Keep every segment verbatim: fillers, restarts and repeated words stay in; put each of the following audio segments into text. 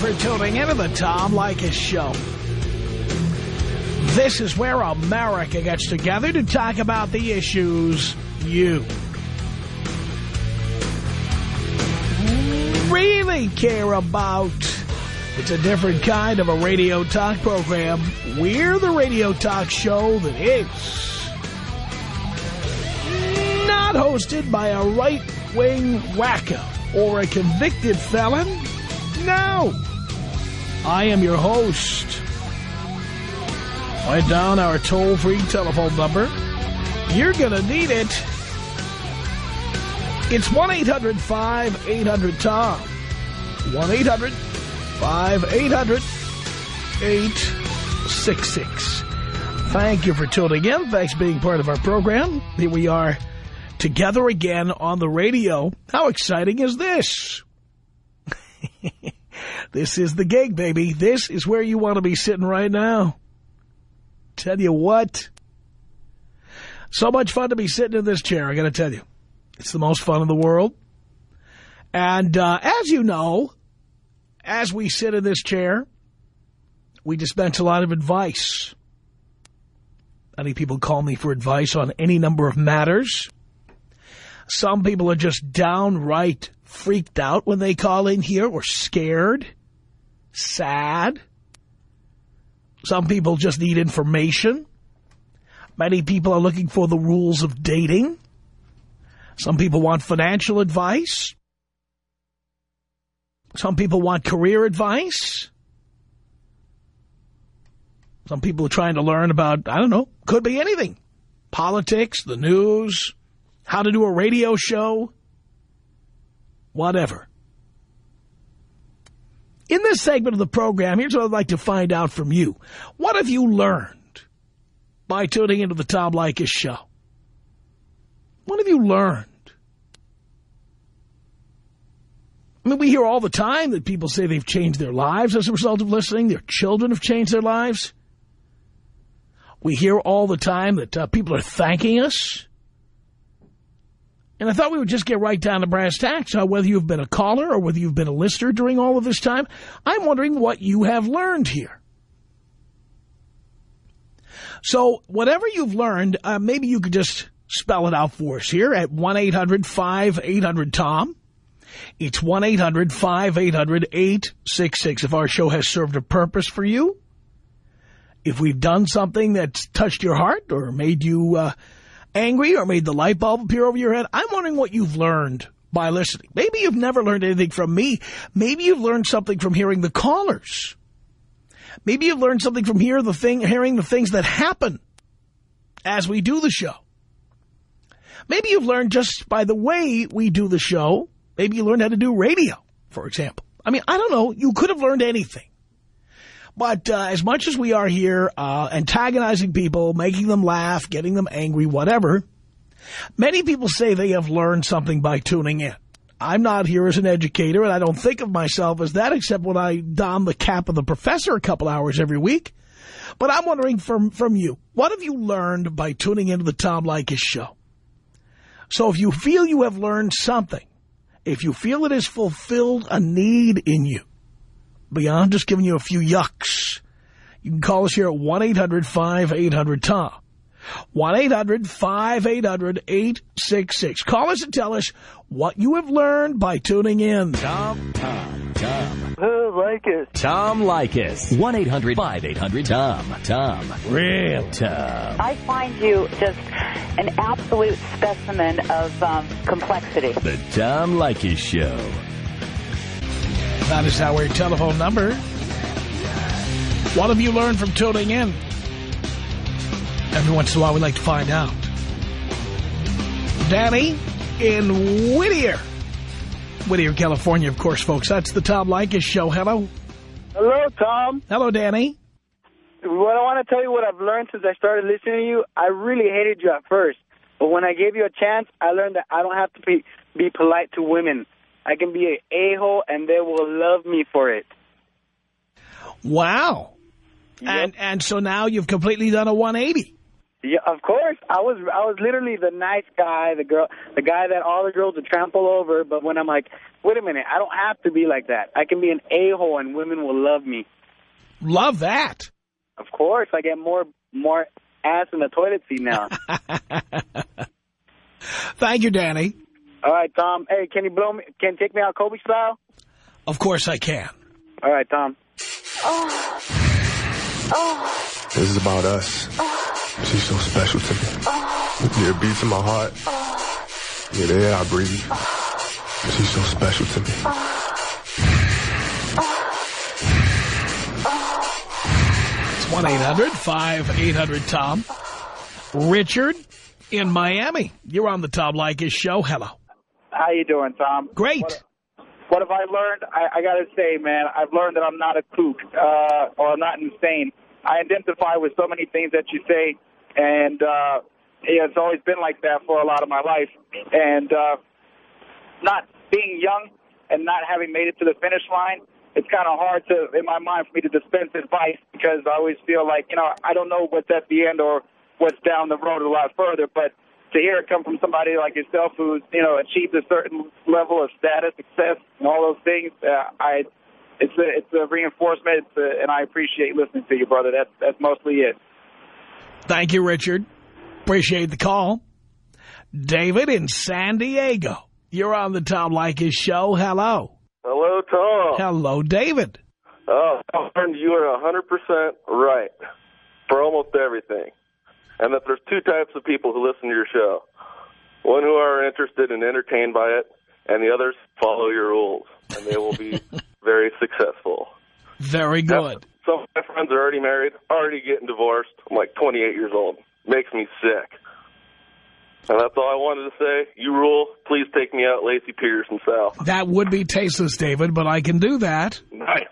for tuning into the Tom Leykis Show. This is where America gets together to talk about the issues you really care about. It's a different kind of a radio talk program. We're the radio talk show that is not hosted by a right-wing wacko or a convicted felon. No. I am your host. Write down our toll-free telephone number. You're going to need it. It's one eight hundred five eight hundred Tom. one eight hundred five eight hundred eight six six. Thank you for tuning in. Thanks for being part of our program. Here we are together again on the radio. How exciting is this? This is the gig, baby. This is where you want to be sitting right now. Tell you what. So much fun to be sitting in this chair, I got to tell you. It's the most fun in the world. And uh, as you know, as we sit in this chair, we dispense a lot of advice. Many people call me for advice on any number of matters. Some people are just downright freaked out when they call in here, or scared, sad. Some people just need information. Many people are looking for the rules of dating. Some people want financial advice. Some people want career advice. Some people are trying to learn about, I don't know, could be anything. Politics, the news, how to do a radio show, whatever. In this segment of the program, here's what I'd like to find out from you. What have you learned by tuning into the Tom Leykis Show? What have you learned? I mean, we hear all the time that people say they've changed their lives as a result of listening. Their children have changed their lives. We hear all the time that uh, people are thanking us. And I thought we would just get right down to brass tacks, uh, whether you've been a caller or whether you've been a listener during all of this time. I'm wondering what you have learned here. So whatever you've learned, uh, maybe you could just spell it out for us here at one eight hundred five eight hundred Tom. It's one eight hundred five eight hundred eight six six. If our show has served a purpose for you, if we've done something that's touched your heart or made you uh, angry or made the light bulb appear over your head, I'm wondering what you've learned by listening. Maybe you've never learned anything from me. Maybe you've learned something from hearing the callers. Maybe you've learned something from hear the thing, hearing the things that happen as we do the show. Maybe you've learned just by the way we do the show. Maybe you learned how to do radio, for example. I mean, I don't know. You could have learned anything. But uh, as much as we are here uh, antagonizing people, making them laugh, getting them angry, whatever, many people say they have learned something by tuning in. I'm not here as an educator, and I don't think of myself as that except when I don the cap of the professor a couple hours every week. But I'm wondering from, from you, what have you learned by tuning into the Tom Leykis Show? So if you feel you have learned something, if you feel it has fulfilled a need in you, beyond just giving you a few yucks, you can call us here at one eight hundred five eight hundred Tom. one eight hundred five eight hundred eight six six. Call us and tell us what you have learned by tuning in. Tom, Tom, Tom. Uh, Leykis. Tom Leykis. one eight hundred five eight hundred Tom. Tom. Real Tom. I find you just an absolute specimen of um, complexity. The Tom Leykis Show. That is our telephone number. What have you learned from tuning in? Every once in a while we like to find out. Danny in Whittier. Whittier, California, of course, folks. That's the Tom Leykis Show. Hello. Hello, Tom. Hello, Danny. Well, I want to tell you what I've learned since I started listening to you. I really hated you at first. But when I gave you a chance, I learned that I don't have to be, be polite to women. I can be an a-hole, and they will love me for it. Wow. Yep. And and so now you've completely done a one eighty. Yeah, of course. I was I was literally the nice guy, the girl, the guy that all the girls would trample over. But when I'm like, wait a minute, I don't have to be like that. I can be an a-hole and women will love me. Love that. Of course, I get more more ass in the toilet seat now. Thank you, Danny. All right, Tom. Hey, can you blow me? Can you take me out Kobe style? Of course I can. All right, Tom. Oh. Oh. This is about us. Oh. She's so special to me. Oh. Yeah, it beats in my heart. Oh. Yeah, the air I breathe. Oh. She's so special to me. Oh. It's one eight hundred five eight hundred Tom. Richard in Miami. You're on the Tom Leykis show. Hello. How you doing, Tom? Great. What, what have I learned? I, I got to say, man, I've learned that I'm not a kook uh, or I'm not insane. I identify with so many things that you say, and uh, yeah, it's always been like that for a lot of my life. And uh, not being young and not having made it to the finish line, it's kind of hard to, in my mind, for me to dispense advice because I always feel like, you know, I don't know what's at the end or what's down the road a lot further, but to hear it come from somebody like yourself who's, you know, achieved a certain level of status, success, and all those things, uh, I, it's a, it's a reinforcement, it's a, and I appreciate listening to you, brother. That's, that's mostly it. Thank you, Richard. Appreciate the call. David in San Diego. You're on the Tom Leykis show. Hello. Hello, Tom. Hello, David. Oh, I learned you are one hundred percent right for almost everything. And that there's two types of people who listen to your show. One who are interested and entertained by it, and the others follow your rules, and they will be very successful. Very good. Now, some of my friends are already married, already getting divorced. I'm like twenty-eight years old. Makes me sick. And that's all I wanted to say. You rule. Please take me out Lacey Peterson South. That would be tasteless, David, but I can do that. Nice.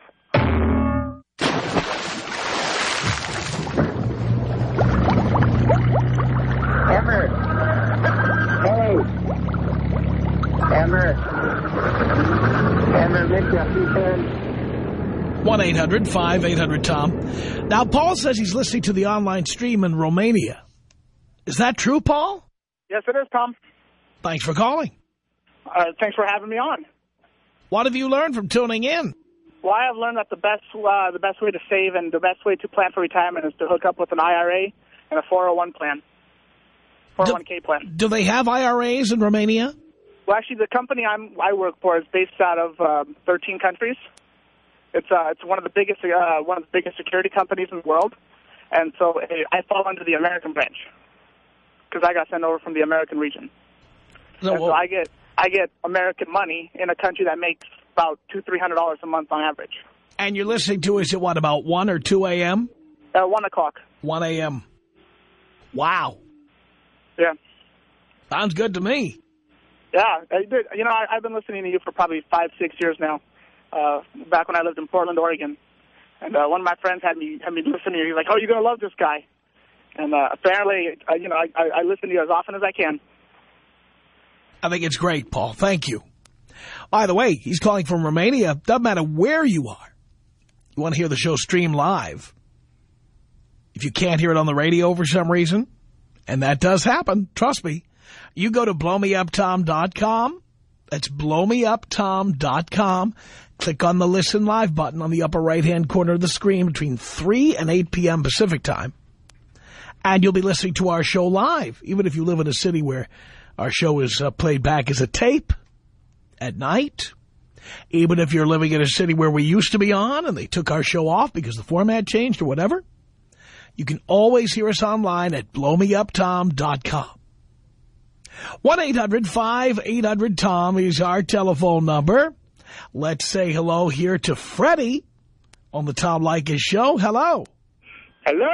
Emmer. Hey. Emmer. Emmer, Mitchell, one eight hundred five eight hundred Tom. Now, Paul says he's listening to the online stream in Romania. Is that true, Paul? Yes, it is, Tom. Thanks for calling. Uh, thanks for having me on. What have you learned from tuning in? Well, I have learned that the best uh, the best way to save and the best way to plan for retirement is to hook up with an I R A and a four oh one plan, four oh one K plan. Do they have I R As in Romania? Well, actually, the company I'm, I work for is based out of um, thirteen countries. It's uh, it's one of the biggest uh, one of the biggest security companies in the world, and so uh, I fall under the American branch because I got sent over from the American region. No, and well, so I get I get American money in a country that makes about two three hundred dollars a month on average. and you're listening to us at what, about one or two a.m.? Uh, one o'clock. one a.m. Wow. Yeah. Sounds good to me. Yeah, I did. You know, I, I've been listening to you for probably five, six years now. Uh, back when I lived in Portland, Oregon, and uh, one of my friends had me had me listen to you. He's like, "Oh, you're gonna love this guy," and uh, apparently, uh, you know, I, I, I listen to you as often as I can. I think it's great, Paul. Thank you. By the way, he's calling from Romania. Doesn't matter where you are. You want to hear the show stream live. If you can't hear it on the radio for some reason, and that does happen, trust me, you go to blow me up tom dot com. That's blow me up tom dot com. Click on the Listen Live button on the upper right-hand corner of the screen between three and eight p.m. Pacific time. And you'll be listening to our show live, even if you live in a city where our show is uh, played back as a tape at night. Even if you're living in a city where we used to be on and they took our show off because the format changed or whatever, you can always hear us online at blow me up tom dot com. one eight hundred five eight hundred Tom is our telephone number. Let's say hello here to Freddie on the Tom Leykis show. Hello. Hello,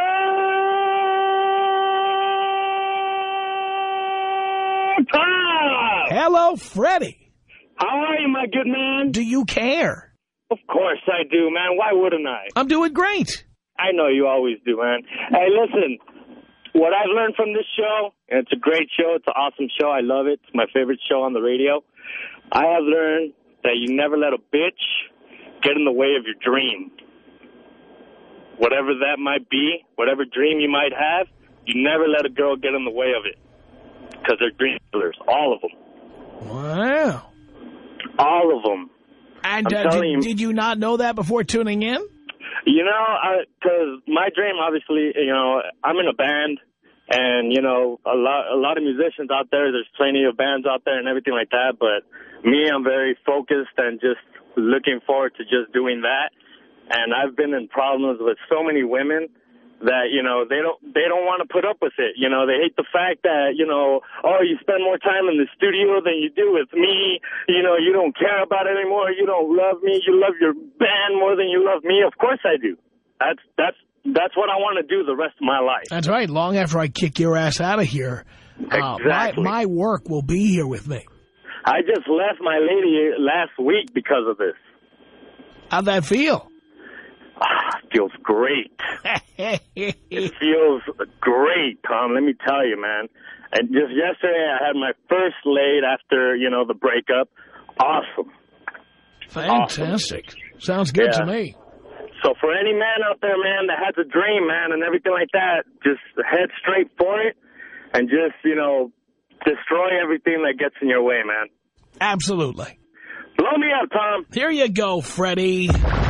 Tom. Hello, Freddie. How are you, my good man? Do you care? Of course I do, man. Why wouldn't I? I'm doing great. I know you always do, man. Hey, listen, what I've learned from this show, and it's a great show, it's an awesome show, I love it, it's my favorite show on the radio, I have learned that you never let a bitch get in the way of your dream. Whatever that might be, whatever dream you might have, You never let a girl get in the way of it because they're dream killers, all of them. Wow. All of them. And uh, did, you, did you not know that before tuning in? You know, because my dream, obviously, you know, I'm in a band, and, you know, a lot, a lot of musicians out there, there's plenty of bands out there and everything like that, but me, I'm very focused and just looking forward to just doing that. And I've been in problems with so many women that, you know, they don't they don't want to put up with it. You know, they hate the fact that, you know, oh, you spend more time in the studio than you do with me. You know, you don't care about it anymore. You don't love me. You love your band more than you love me. Of course I do. That's that's that's what I want to do the rest of my life. That's right. Long after I kick your ass out of here, exactly. uh, my, my work will be here with me. I just left my lady last week because of this. How'd that feel? Ah, it feels great. It feels great, Tom. Let me tell you, man. And just yesterday, I had my first laid after, you know, the breakup. Awesome. Fantastic. Awesome. Sounds good yeah. to me. So for any man out there, man, that has a dream, man, and everything like that, just head straight for it and just, you know, destroy everything that gets in your way, man. Absolutely. Blow me up, Tom. Here you go, Freddie.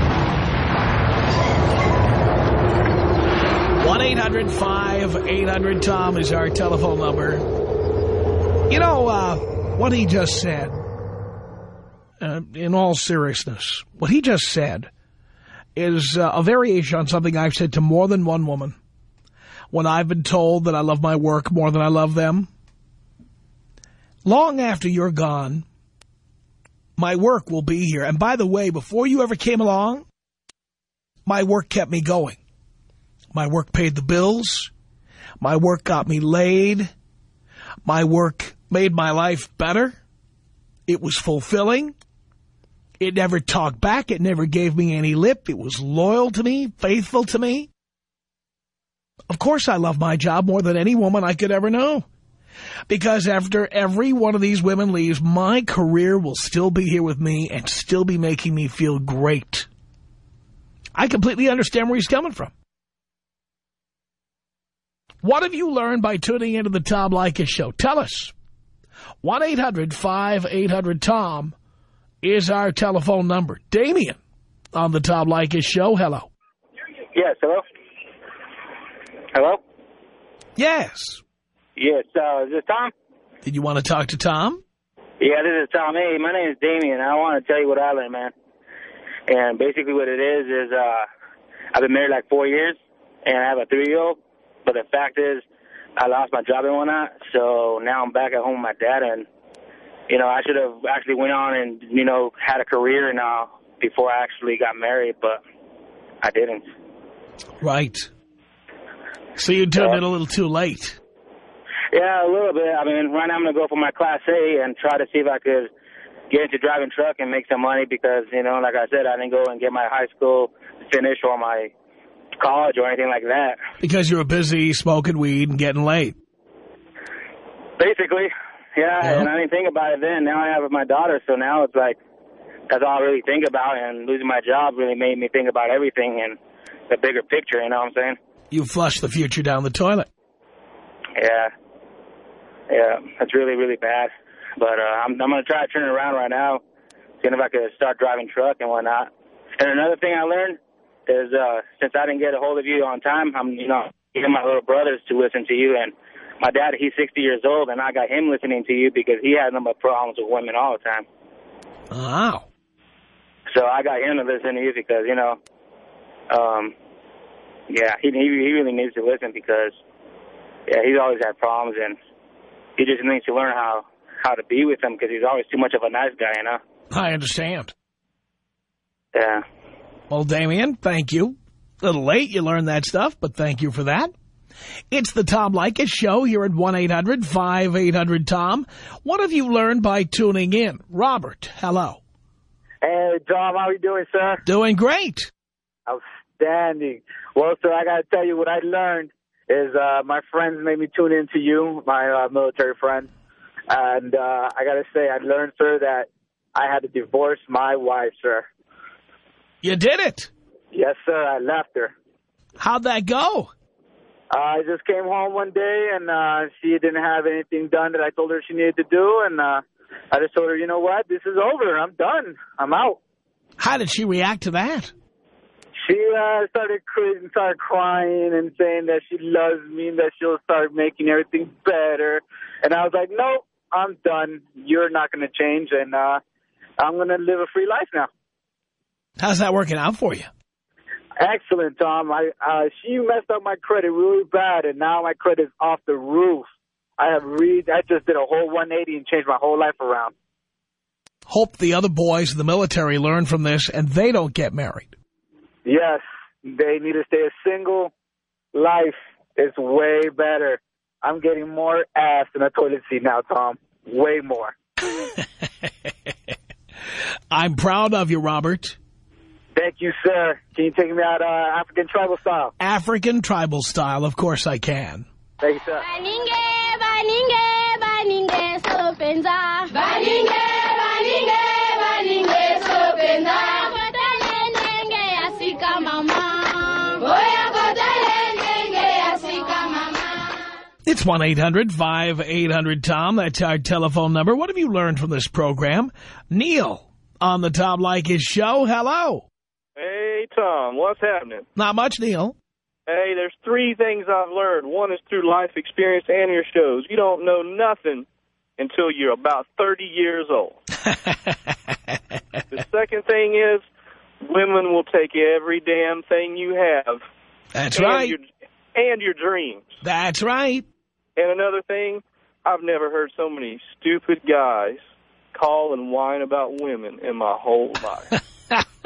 one eight hundred five eight hundred Tom is our telephone number. You know, uh, what he just said, uh, in all seriousness, what he just said is uh, a variation on something I've said to more than one woman. When I've been told that I love my work more than I love them, long after you're gone, my work will be here. And by the way, before you ever came along, my work kept me going. My work paid the bills. My work got me laid. My work made my life better. It was fulfilling. It never talked back. It never gave me any lip. It was loyal to me, faithful to me. Of course I love my job more than any woman I could ever know. Because after every one of these women leaves, my career will still be here with me and still be making me feel great. I completely understand where he's coming from. What have you learned by tuning into the Tom Leykis Show? Tell us. one eight hundred five eight hundred Tom is our telephone number. Damien on the Tom Leykis Show. Hello. Yes, hello? Hello? Yes. Yes, uh, is this Tom? Did you want to talk to Tom? Yeah, this is Tom. Hey, my name is Damien. I want to tell you what I learned, man. And basically what it is, is uh, I've been married like four years, and I have a three-year-old. But the fact is, I lost my job and whatnot, so now I'm back at home with my dad, and, you know, I should have actually went on and, you know, had a career now before I actually got married, but I didn't. Right. So you did it a little too late. Yeah, a little bit. I mean, right now I'm going to go for my Class A and try to see if I could get into driving truck and make some money because, you know, like I said, I didn't go and get my high school finish or my college or anything like that. Because you were busy smoking weed and getting laid. Basically, yeah, yeah, and I didn't think about it then. Now I have my daughter, so now it's like, that's all I really think about, and losing my job really made me think about everything and the bigger picture, you know what I'm saying? You flushed the future down the toilet. Yeah. Yeah, that's really, really bad. But uh, I'm, I'm going to try to turn it around right now, seeing if I could start driving truck and whatnot. And another thing I learned is uh, since I didn't get a hold of you on time, I'm, you know, getting my little brothers to listen to you. And my dad, he's sixty years old, and I got him listening to you because he has nothing but problems with women all the time. Wow. So I got him to listen to you because, you know, um, yeah, he, he he really needs to listen because, yeah, he's always had problems, and he just needs to learn how, how to be with him because he's always too much of a nice guy, you know? I understand. Yeah. Well, Damien, thank you. A little late you learned that stuff, but thank you for that. It's the Tom Leykis Show here at one eight hundred five eight hundred Tom. What have you learned by tuning in? Robert, hello. Hey, Tom, how are you doing, sir? Doing great. Outstanding. Well, sir, I got to tell you what I learned is uh, my friends made me tune in to you, my uh, military friend. And uh, I got to say, I learned, sir, that I had to divorce my wife, sir. You did it? Yes, sir. I left her. How'd that go? I just came home one day, and uh, she didn't have anything done that I told her she needed to do, and uh, I just told her, you know what, this is over. I'm done. I'm out. How did she react to that? She uh, started cr- started crying and saying that she loves me and that she'll start making everything better. And I was like, no, I'm done. You're not going to change, and uh, I'm going to live a free life now. How's that working out for you? Excellent, Tom. I uh, she messed up my credit really bad, and now my credit is off the roof. I have re- I just did a whole one eighty and changed my whole life around. Hope the other boys in the military learn from this and they don't get married. Yes, they need to stay single. Life is way better. I'm getting more ass in a toilet seat now, Tom. Way more. I'm proud of you, Robert. Thank you, sir. Can you take me out uh, African tribal style? African tribal style, of course I can. Thank you, sir. It's one eight hundred five eight hundred Tom. That's our telephone number. What have you learned from this program? Neil on the Tom Leykis show. Hello. Hey, Tom. What's happening? Not much, Neil. Hey, there's three things I've learned. One is through life experience and your shows. You don't know nothing until you're about thirty years old. The second thing is women will take every damn thing you have. That's and right. Your, and your dreams. That's right. And another thing, I've never heard so many stupid guys call and whine about women in my whole life.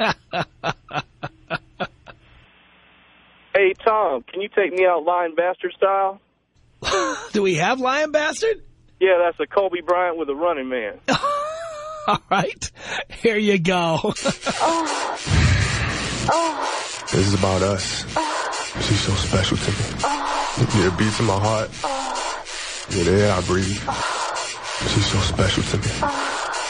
Hey, Tom, can you take me out Lion Bastard style? Do we have Lion Bastard? Yeah, that's a Kobe Bryant with a running man. All right. Here you go. oh. Oh. This is about us. Oh. She's so special to me. Oh. Yeah, it beats in my heart. Oh. Yeah, the air I breathe. Oh. She's so special to me. Oh.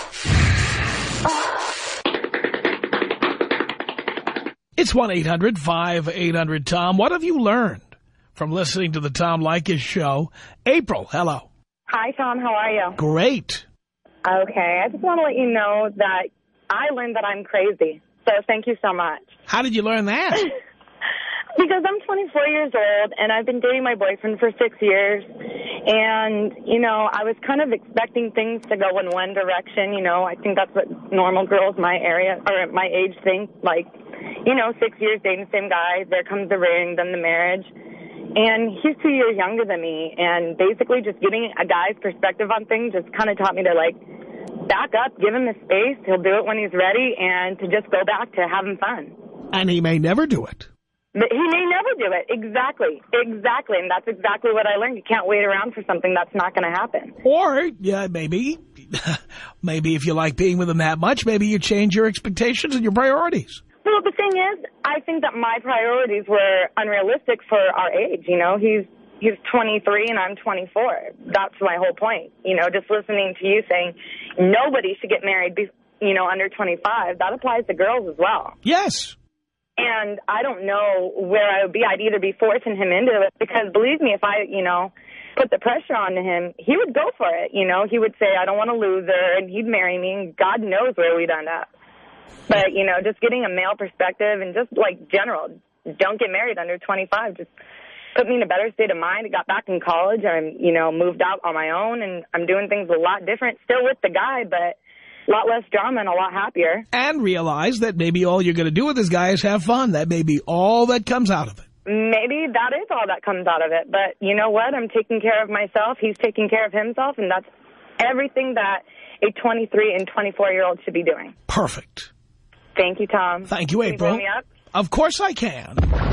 It's one eight hundred five eight hundred Tom. What have you learned from listening to the Tom Leykis show? April, hello. Hi, Tom. How are you? Great. Okay. I just want to let you know that I learned that I'm crazy. So thank you so much. How did you learn that? Because I'm twenty-four years old, and I've been dating my boyfriend for six years. And, you know, I was kind of expecting things to go in one direction. You know, I think that's what normal girls my area or my age think. Like, you know, six years dating the same guy, there comes the ring, then the marriage. And he's two years younger than me. And basically just getting a guy's perspective on things just kind of taught me to, like, back up, give him the space. He'll do it when he's ready, and to just go back to having fun. And he may never do it. But he may never do it. Exactly. Exactly. And that's exactly what I learned. You can't wait around for something that's not going to happen. Or, yeah, maybe, maybe if you like being with him that much, maybe you change your expectations and your priorities. Well, the thing is, I think that my priorities were unrealistic for our age. You know, he's he's twenty-three and I'm twenty-four. That's my whole point. You know, just listening to you saying nobody should get married, be, you know, under twenty-five, that applies to girls as well. Yes. And I don't know where I would be. I'd either be forcing him into it because, believe me, if I, you know, put the pressure on him, he would go for it. You know, he would say, I don't want to lose her, and he'd marry me, and God knows where we'd end up. But, you know, just getting a male perspective and just, like, general, don't get married under twenty-five. Just put me in a better state of mind. I got back in college. I'm, you know, moved out on my own, and I'm doing things a lot different. Still with the guy, but a lot less drama and a lot happier. And realize that maybe all you're going to do with this guy is have fun. That may be all that comes out of it. Maybe that is all that comes out of it. But you know what? I'm taking care of myself. He's taking care of himself, and that's everything that a twenty-three and twenty-four-year-old should be doing. Perfect. Thank you, Tom. Thank you, Can April. you bring me up? Of course I can.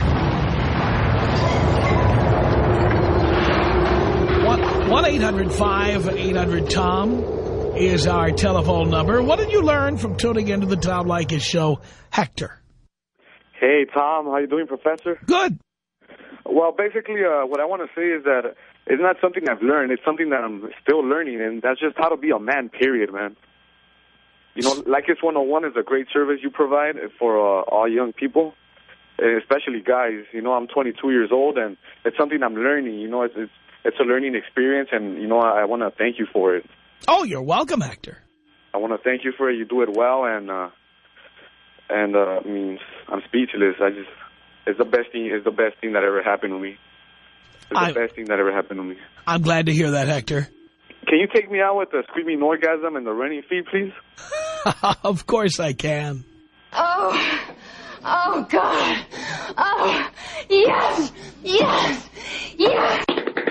one eight hundred five eight hundred Tom is our telephone number. What did you learn from tuning into the Tom Leykis show? Hector. Hey, Tom. How you doing, Professor? Good. Well, basically, uh, what I want to say is that it's not something I've learned. It's something that I'm still learning, and that's just how to be a man, period, man. You know, Leykis one oh one is a great service you provide for uh, all young people. especially guys. You know, I'm twenty-two years old, and it's something I'm learning. You know, it's it's, it's a learning experience, and, you know, I, I want to thank you for it. Oh, you're welcome, Hector. I want to thank you for it. You do it well, and, uh, and uh, I mean, I'm speechless. I just, it's the best thing, it's the best thing that ever happened to me. It's the I, best thing that ever happened to me. I'm glad to hear that, Hector. Can you take me out with the screaming orgasm and the running feet, please? Of course I can. Oh, oh, God. Oh, yes, yes, yes.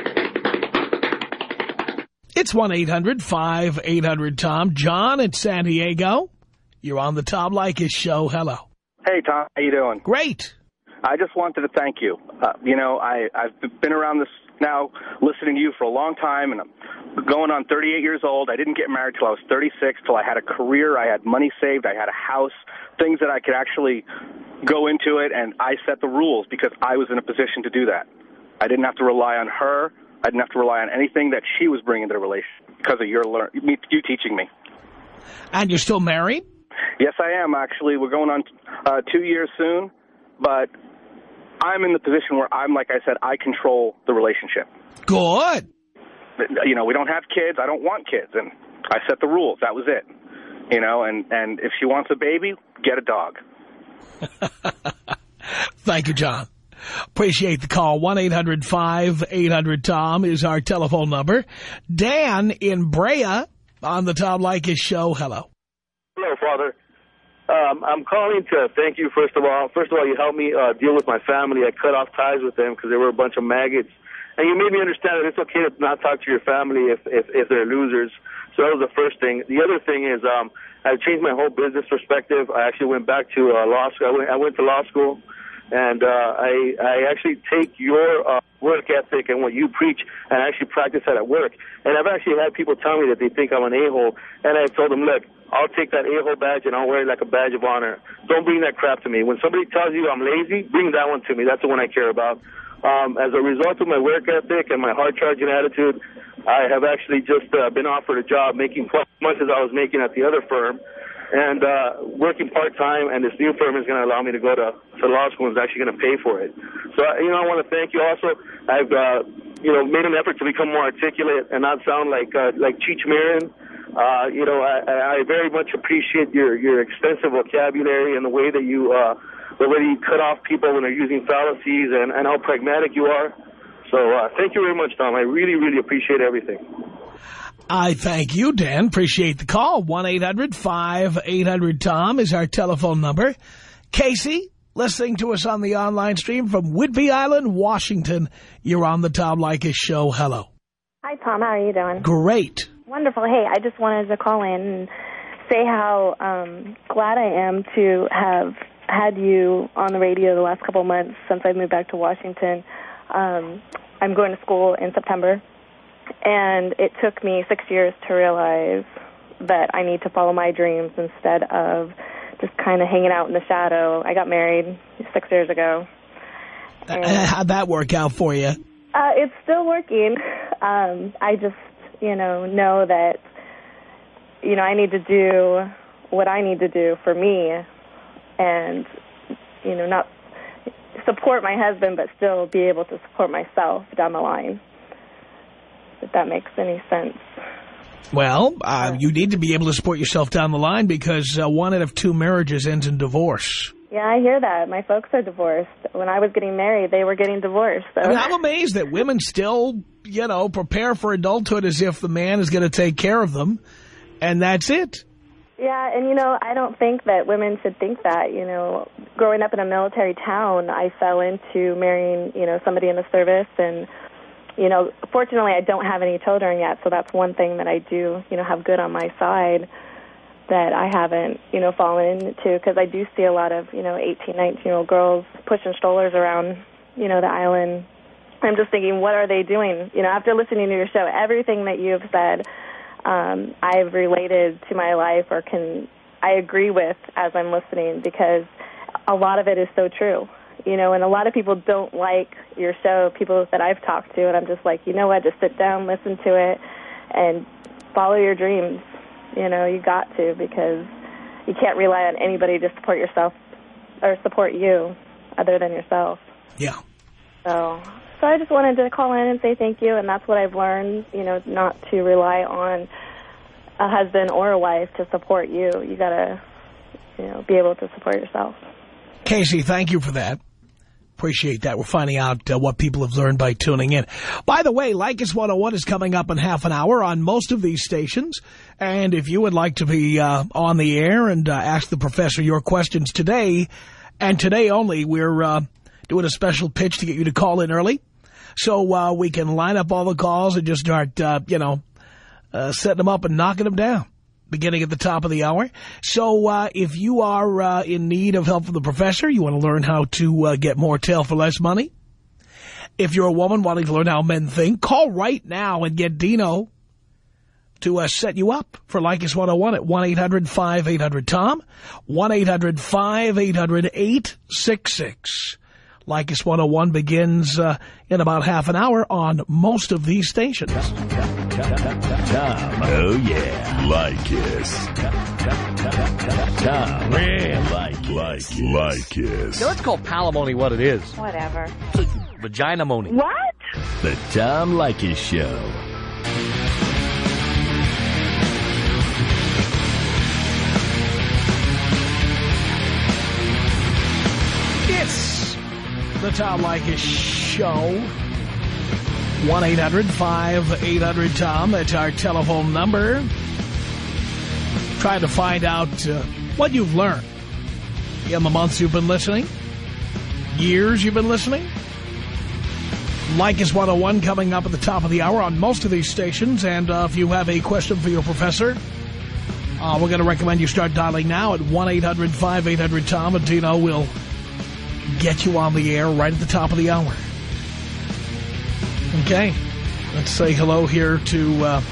It's one eight hundred five eight hundred Tom. John in San Diego. You're on the Tom Leykis show. Hello. Hey, Tom. How you doing? Great. I just wanted to thank you. Uh, you know, I, I've been around this now, listening to you for a long time, and I'm going on thirty-eight years old. I didn't get married till I was thirty-six, till I had a career, I had money saved, I had a house, things that I could actually go into it, and I set the rules because I was in a position to do that. I didn't have to rely on her. I didn't have to rely on anything that she was bringing to the relationship because of your learn you teaching me. And you're still married? Yes, I am, actually. We're going on uh, two years soon, but I'm in the position where I'm, like I said, I control the relationship. Good. You know, we don't have kids. I don't want kids, and I set the rules. That was it. You know, and, and if she wants a baby, get a dog. Thank you, John. Appreciate the call. one eight hundred five eight hundred Tom is our telephone number. Dan in Brea on the Tom Leykis show. Hello. Hello, Father. Um, I'm calling to thank you, first of all. First of all, you helped me uh, deal with my family. I cut off ties with them because they were a bunch of maggots. And you made me understand that it's okay to not talk to your family if, if, if they're losers. So that was the first thing. The other thing is um, I've changed my whole business perspective. I actually went back to uh, law school. I went, I went to law school. And uh, I, I actually take your uh, work ethic and what you preach and actually practice that at work. And I've actually had people tell me that they think I'm an a-hole. And I told them, look, I'll take that a-hole badge and I'll wear it like a badge of honor. Don't bring that crap to me. When somebody tells you I'm lazy, bring that one to me. That's the one I care about. Um, as a result of my work ethic and my hard-charging attitude, I have actually just uh, been offered a job making twice as much as I was making at the other firm. And uh, working part-time, and this new firm is going to allow me to go to, to law school and is actually going to pay for it. So, you know, I want to thank you also. I've, uh, you know, made an effort to become more articulate and not sound like uh, like Cheech Marin. Uh, you know, I, I very much appreciate your, your extensive vocabulary and the way that you uh, the way that you cut off people when they're using fallacies and, and how pragmatic you are. So uh, thank you very much, Tom. I really, really appreciate everything. I thank you, Dan. Appreciate the call. one eight hundred five eight hundred Tom is our telephone number. Casey, listening to us on the online stream from Whidbey Island, Washington. You're on the Tom Leykis show. Hello. Hi, Tom. How are you doing? Great. Wonderful. Hey, I just wanted to call in and say how um, glad I am to have had you on the radio the last couple of months since I moved back to Washington. Um, I'm going to school in September. And it took me six years to realize that I need to follow my dreams instead of just kind of hanging out in the shadow. I got married six years ago. And how'd that work out for you? Uh, it's still working. Um, I just, you know, know that, you know, I need to do what I need to do for me and, you know, not support my husband, but still be able to support myself down the line. If that makes any sense. Well, uh, you need to be able to support yourself down the line because uh, one out of two marriages ends in divorce. Yeah, I hear that. My folks are divorced. When I was getting married, they were getting divorced. So. I mean, I'm amazed that women still, you know, prepare for adulthood as if the man is going to take care of them, and that's it. Yeah, and, you know, I don't think that women should think that. You know, growing up in a military town, I fell into marrying, you know, somebody in the service, and you know, fortunately, I don't have any children yet, so that's one thing that I do, you know, have good on my side that I haven't, you know, fallen into, because I do see a lot of, you know, eighteen, nineteen-year-old girls pushing strollers around, you know, the island. I'm just thinking, what are they doing? You know, after listening to your show, everything that you have said, um, I've related to my life or can, I agree with as I'm listening, because a lot of it is so true. You know, and a lot of people don't like your show, people that I've talked to, and I'm just like, you know what, just sit down, listen to it, and follow your dreams. You know, you got to, because you can't rely on anybody to support yourself or support you. other than yourself. Yeah. So, so I just wanted to call in and say thank you, and that's what I've learned, you know, not to rely on a husband or a wife to support you. You got to, you know, be able to support yourself. Casey, thank you for that. Appreciate that. We're finding out uh, what people have learned by tuning in. By the way, Leykis one oh one is coming up in half an hour on most of these stations. And if you would like to be uh, on the air and uh, ask the professor your questions today, and today only, we're uh, doing a special pitch to get you to call in early. So uh, we can line up all the calls and just start, uh, you know, uh, setting them up and knocking them down, beginning at the top of the hour. So uh, if you are uh, in need of help from the professor, you want to learn how to uh, get more tail for less money. If you're a woman wanting to learn how men think, call right now and get Dino to uh, set you up for Leykis one oh one at one eight hundred five eight hundred Tom, one eight hundred five eight hundred eight six six. Leykis one oh one begins uh, in about half an hour on most of these stations. Tom. Oh, yeah. Leykis. Tom. Real Leykis. Leykis. Now, let's call palimony what it is. Whatever. Vagina-mony. What? The Tom Leykis Show. It's the Tom Leykis Show. one eight hundred five eight hundred Tom. That's our telephone number. Trying to find out uh, what you've learned in the months you've been listening. Years you've been listening. Leykis one oh one coming up at the top of the hour on most of these stations. And uh, if you have a question for your professor, uh, we're going to recommend you start dialing now at one eight hundred five eight hundred Tom. And Dino will get you on the air right at the top of the hour. Okay. Let's say hello here to uh,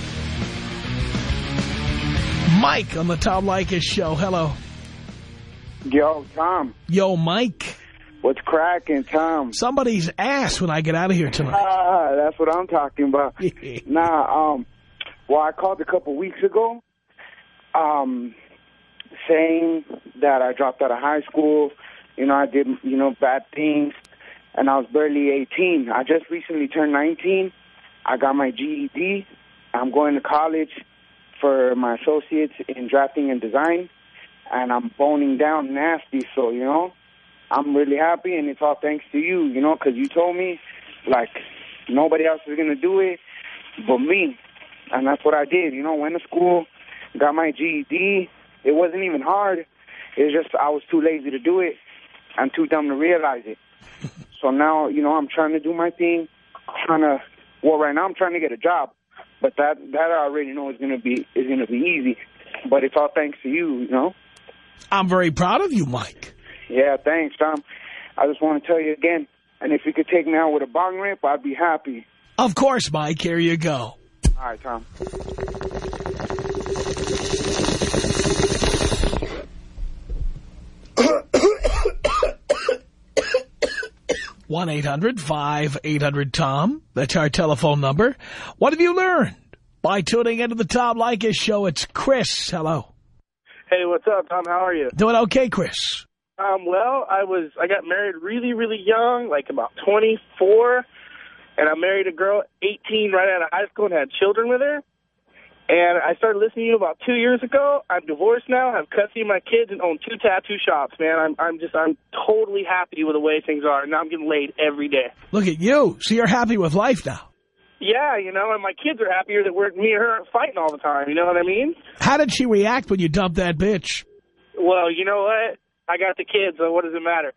Mike on the Tom Leykis Show. Hello. Yo, Tom. Yo, Mike. What's cracking, Tom? Somebody's ass when I get out of here tonight. Ah, that's what I'm talking about. Nah, um, well, I called a couple weeks ago um, saying that I dropped out of high school. You know, I did, you know, bad things, and I was barely eighteen. I just recently turned nineteen. I got my G E D. I'm going to college for my associates in drafting and design, and I'm boning down nasty, so, you know, I'm really happy, and it's all thanks to you, you know, because you told me, like, nobody else is going to do it but me, and that's what I did, you know, went to school, got my G E D. It wasn't even hard. It was just I was too lazy to do it. I'm too dumb to realize it. So now, you know, I'm trying to do my thing, trying to, well, right now I'm trying to get a job, but that, that I already know is going to be, is going to be easy, but it's all thanks to you, you know. I'm very proud of you, Mike. Yeah, thanks, Tom. I just want to tell you again, and if you could take me out with a bong rip, I'd be happy. Of course, Mike. Here you go. All right, Tom. one eight hundred five eight hundred Tom. That's our telephone number. What have you learned by tuning into the Tom Leykis Show? It's Chris. Hello. Hey, what's up, Tom? How are you? Doing okay, Chris. Um, well, I was I got married really, really young, like about twenty-four, and I married a girl eighteen right out of high school and had children with her. And I started listening to you about two years ago. I'm divorced now, have custody of my kids, and own two tattoo shops, man. I'm I'm just, I'm totally happy with the way things are. Now I'm getting laid every day. Look at you. So you're happy with life now. Yeah, you know, and my kids are happier that we're, me and her aren't fighting all the time. You know what I mean? How did she react when you dumped that bitch? Well, you know what? I got the kids, so what does it matter?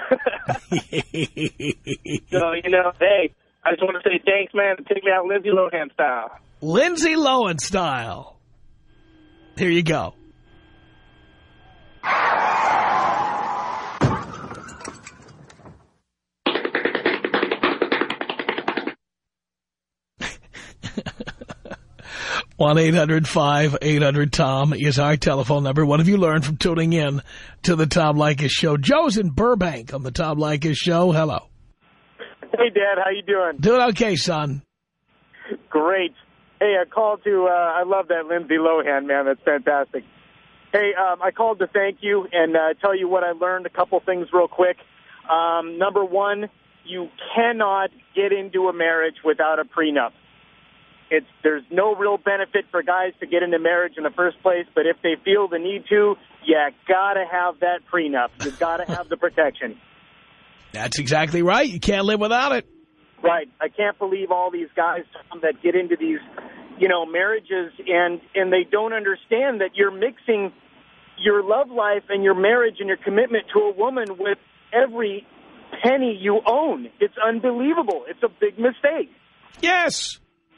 So, you know, hey, I just want to say thanks, man, to take me out Lindsay Lohan style. Lindsay Lohan style. Here you go. one eight hundred five eight hundred Tom is our telephone number. What have you learned from tuning in to the Tom Leykis Show? Joe's in Burbank on the Tom Leykis Show. Hello. Hey, Dad. How you doing? Doing okay, son. Great. Hey, I called to, uh, I love that Lindsay Lohan, man. That's fantastic. Hey, um, I called to thank you and uh, tell you what I learned, a couple things real quick. Um, number one, you cannot get into a marriage without a prenup. It's, there's no real benefit for guys to get into marriage in the first place, but if they feel the need to, you got to have that prenup. You got to have the protection. That's exactly right. You can't live without it. Right. I can't believe all these guys that get into these, you know, marriages, and, and they don't understand that you're mixing your love life and your marriage and your commitment to a woman with every penny you own. It's unbelievable. It's a big mistake. Yes.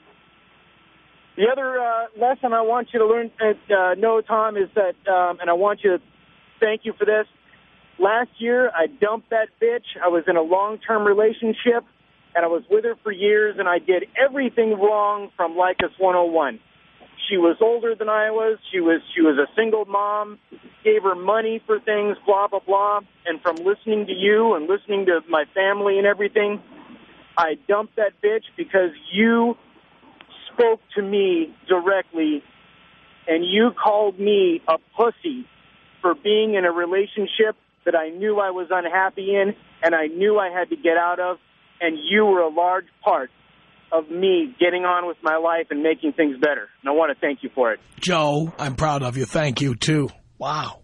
The other uh, lesson I want you to learn, uh, know, Tom, is that, um, and I want you to thank you for this. Last year, I dumped that bitch. I was in a long-term relationship, and I was with her for years, and I did everything wrong from Lycus one oh one. She was older than I was. She was she was a single mom, gave her money for things, blah, blah, blah. And from listening to you and listening to my family and everything, I dumped that bitch because you spoke to me directly, and you called me a pussy for being in a relationship that I knew I was unhappy in and I knew I had to get out of, and you were a large part of me getting on with my life and making things better. And I want to thank you for it. Joe, I'm proud of you. Thank you, too. Wow.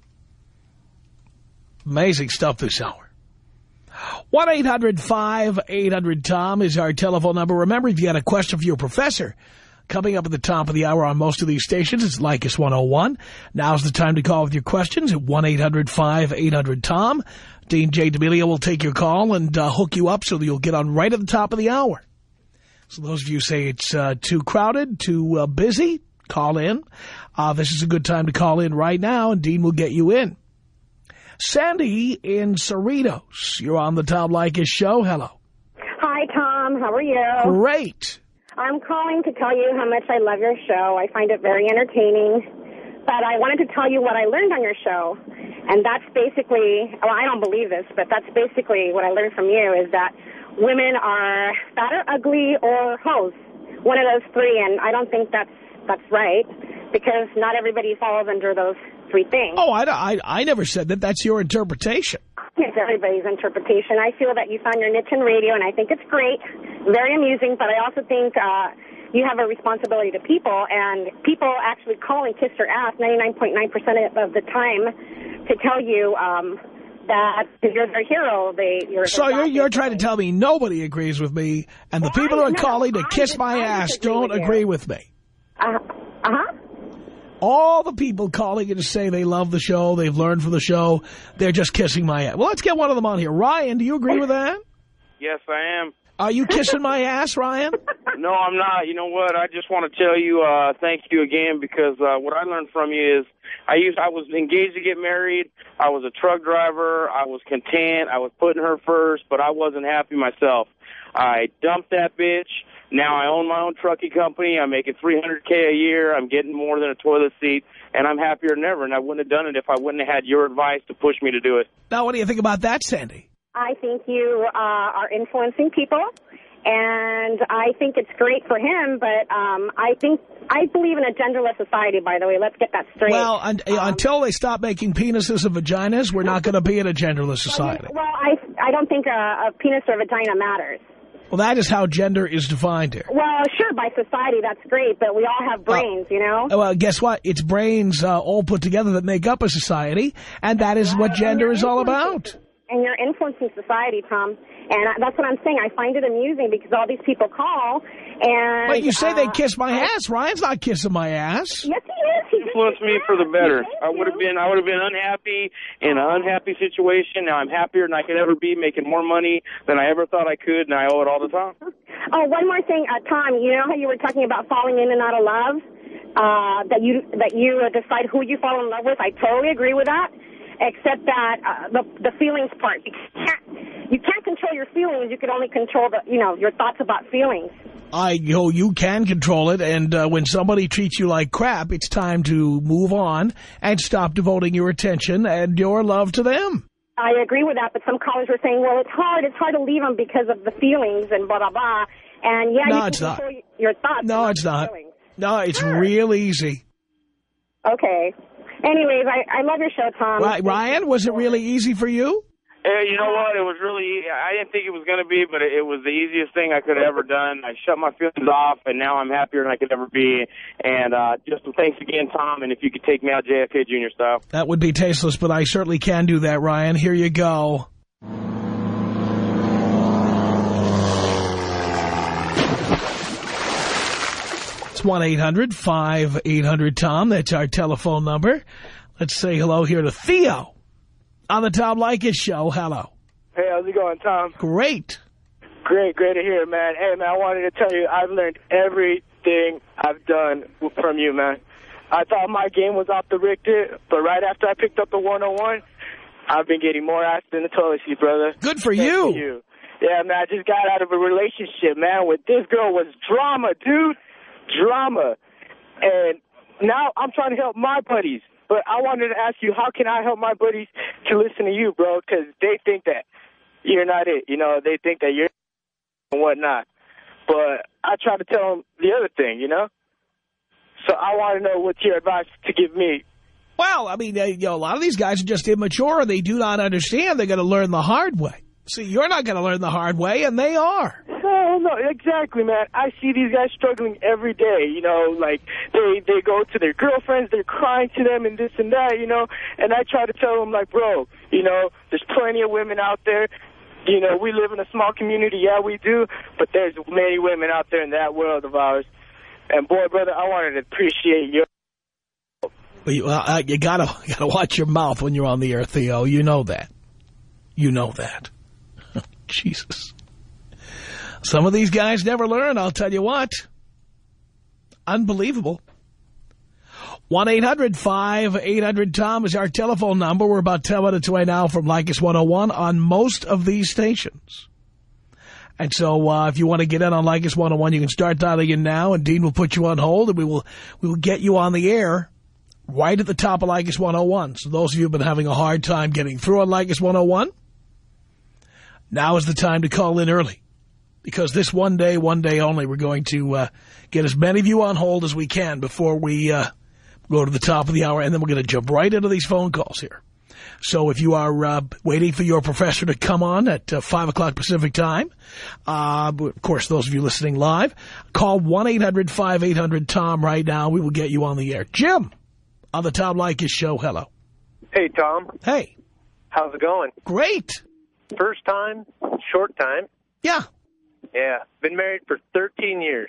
Amazing stuff this hour. one eight hundred five eight hundred Tom is our telephone number. Remember, if you had a question for your professor, coming up at the top of the hour on most of these stations, it's Lycus one oh one. Now's the time to call with your questions at one eight hundred five eight hundred Tom. Dean J. D'Amelio will take your call and uh, hook you up so that you'll get on right at the top of the hour. So those of you who say it's uh, too crowded, too uh, busy, call in. Uh, this is a good time to call in right now, and Dean will get you in. Sandy in Cerritos, you're on the Tom Leykis show. Hello. Hi, Tom. How are you? Great. I'm calling to tell you how much I love your show. I find it very entertaining. But I wanted to tell you what I learned on your show. And that's basically, well, I don't believe this, but that's basically what I learned from you, is that women are fat or ugly or hoes. One of those three, and I don't think that's that's right, because not everybody falls under those three things. Oh, I, I, I never said that. That's your interpretation. It's everybody's interpretation. I feel that you found your niche in radio, and I think it's great, very amusing, but I also think uh, you have a responsibility to people, and people actually call and kiss your ass ninety-nine point nine percent of the time to tell you um, that you're their hero. They, you're so you're, you're trying to tell me nobody agrees with me, and the well, people who are no, calling to I kiss my I ass don't with agree with me. Uh, uh-huh. All the people calling in to say they love the show, they've learned from the show, they're just kissing my ass. Well, let's get one of them on here. Ryan, do you agree with that? Yes, I am. Are you kissing my ass, Ryan? No, I'm not. You know what? I just want to tell you uh, thank you again, because uh, what I learned from you is I used I was engaged to get married. I was a truck driver. I was content. I was putting her first, but I wasn't happy myself. I dumped that bitch. Now I own my own trucking company. I'm making three hundred K a year. I'm getting more than a toilet seat, and I'm happier than ever. And I wouldn't have done it if I wouldn't have had your advice to push me to do it. Now, what do you think about that, Sandy? I think you uh, are influencing people, and I think it's great for him, but um, I think I believe in a genderless society, by the way. Let's get that straight. Well, un um, until they stop making penises and vaginas, we're not going to be in a genderless society. Well, I, I don't think a, a penis or vagina matters. Well, that is how gender is defined here. Well, sure, by society, that's great, but we all have brains, uh, you know? Well, guess what? It's brains uh, all put together that make up a society, and that is what gender is all about. And you're influencing society, Tom. And that's what I'm saying. I find it amusing because all these people call, and... But you say uh, they kiss my ass. Ryan's not kissing my ass. Yes, he is. He influenced me for the better. I would have been I would have been unhappy in an unhappy situation. Now I'm happier than I could ever be, making more money than I ever thought I could, and I owe it all the time. Oh, one more thing, uh, Tom. You know how you were talking about falling in and out of love? Uh, that you that you uh, decide who you fall in love with? I totally agree with that. Except that uh, the the feelings part, you can't, you can't control your feelings. You can only control the you know your thoughts about feelings. I you know, you can control it, and uh, when somebody treats you like crap, it's time to move on and stop devoting your attention and your love to them. I agree with that, but some callers were saying, well, it's hard, it's hard to leave them because of the feelings and blah blah blah. And yeah, no, you can it's control not. your thoughts. No, it's not. Feelings. No, it's sure. real easy. Okay. Anyways, I, I love your show, Tom. Right, Ryan, was it really easy for you? Hey, you know what? It was really, I didn't think it was going to be, but it, it was the easiest thing I could have ever done. I shut my feelings off, and now I'm happier than I could ever be. And uh, just thanks again, Tom, and if you could take me out J F K Junior style. That would be tasteless, but I certainly can do that, Ryan. Here you go. It's one eight hundred five eight hundred Tom. That's our telephone number. Let's say hello here to Theo on the Tom Leykis Show. Hello. Hey, how's it going, Tom? Great. Great, great to hear, man. Hey, man, I wanted to tell you I've learned everything I've done from you, man. I thought my game was off the Richter, but right after I picked up the one oh one, I've been getting more ass than the toilet seat, brother. Good for Thanks you. For you. Yeah, man, I just got out of a relationship, man, with this girl was drama, dude. Drama. And now I'm trying to help my buddies. But I wanted to ask you, how can I help my buddies to listen to you, bro? Because they think that you're not it. You know, they think that you're and whatnot. But I try to tell them the other thing, you know? So I want to know what's your advice to give me. Well, I mean, uh, you know, a lot of these guys are just immature. They do not understand. They're going to learn the hard way. See, you're not going to learn the hard way, and they are. No, no, exactly, man. I see these guys struggling every day, you know, like they, they go to their girlfriends, they're crying to them and this and that, you know, and I try to tell them, like, bro, you know, there's plenty of women out there. You know, we live in a small community, yeah, we do, but there's many women out there in that world of ours. And, boy, brother, I wanted to appreciate your... Well, you, uh, you gotta, you gotta watch your mouth when you're on the air, Theo. You know that. You know that. Jesus. Some of these guys never learn, I'll tell you what. Unbelievable. one eight hundred five eight hundred Tom is our telephone number. We're about ten minutes away now from Leykis one oh one on most of these stations. And so uh, if you want to get in on Leykis one oh one, you can start dialing in now, and Dean will put you on hold, and we will we will get you on the air right at the top of Leykis one oh one. So those of you who have been having a hard time getting through on Leykis one oh one, now is the time to call in early. Because this one day, one day only, we're going to uh, get as many of you on hold as we can before we uh, go to the top of the hour, and then we're going to jump right into these phone calls here. So if you are uh, waiting for your professor to come on at uh, five o'clock Pacific time, uh, of course, those of you listening live, call one eight hundred five eight hundred Tom right now. We will get you on the air. Jim, on the Tom Leykis Show, hello. Hey, Tom. Hey. How's it going? Great. First time, short time. Yeah. Yeah, been married for thirteen years.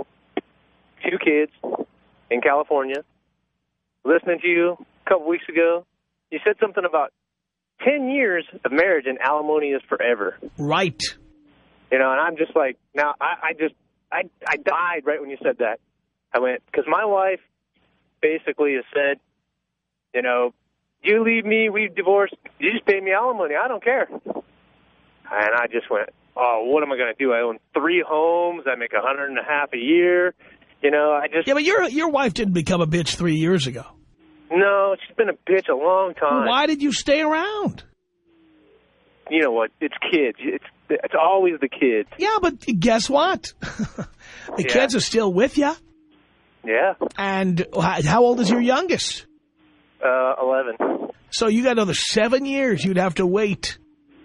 Two kids in California. Listening to you a couple weeks ago, you said something about ten years of marriage and alimony is forever. Right. You know, and I'm just like, now, I, I just, I, I died right when you said that. I went, because my wife basically has said, you know, you leave me, we've divorced, you just pay me alimony, I don't care. And I just went, oh, what am I going to do? I own three homes. I make a hundred and a half a year. You know, I just... Yeah, but your your wife didn't become a bitch three years ago. No, she's been a bitch a long time. Well, why did you stay around? You know what? It's kids. It's it's always the kids. Yeah, but guess what? the yeah. kids are still with you. Yeah. And how old is your youngest? Uh, eleven. So you got another seven years you'd have to wait.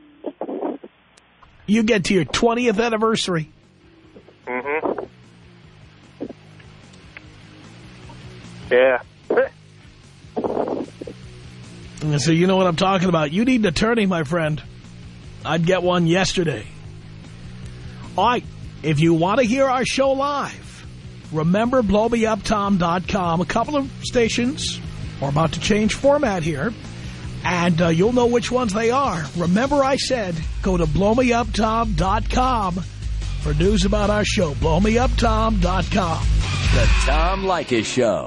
You get to your twentieth anniversary. Mm-hmm. Yeah. So you know what I'm talking about. You need an attorney, my friend. I'd get one yesterday. All right. If you want to hear our show live, remember blow me up tom dot com. A couple of stations are about to change format here. And uh, you'll know which ones they are. Remember I said, go to blow me up tom dot com for news about our show. blow me up tom dot com. The Tom Leykis Show.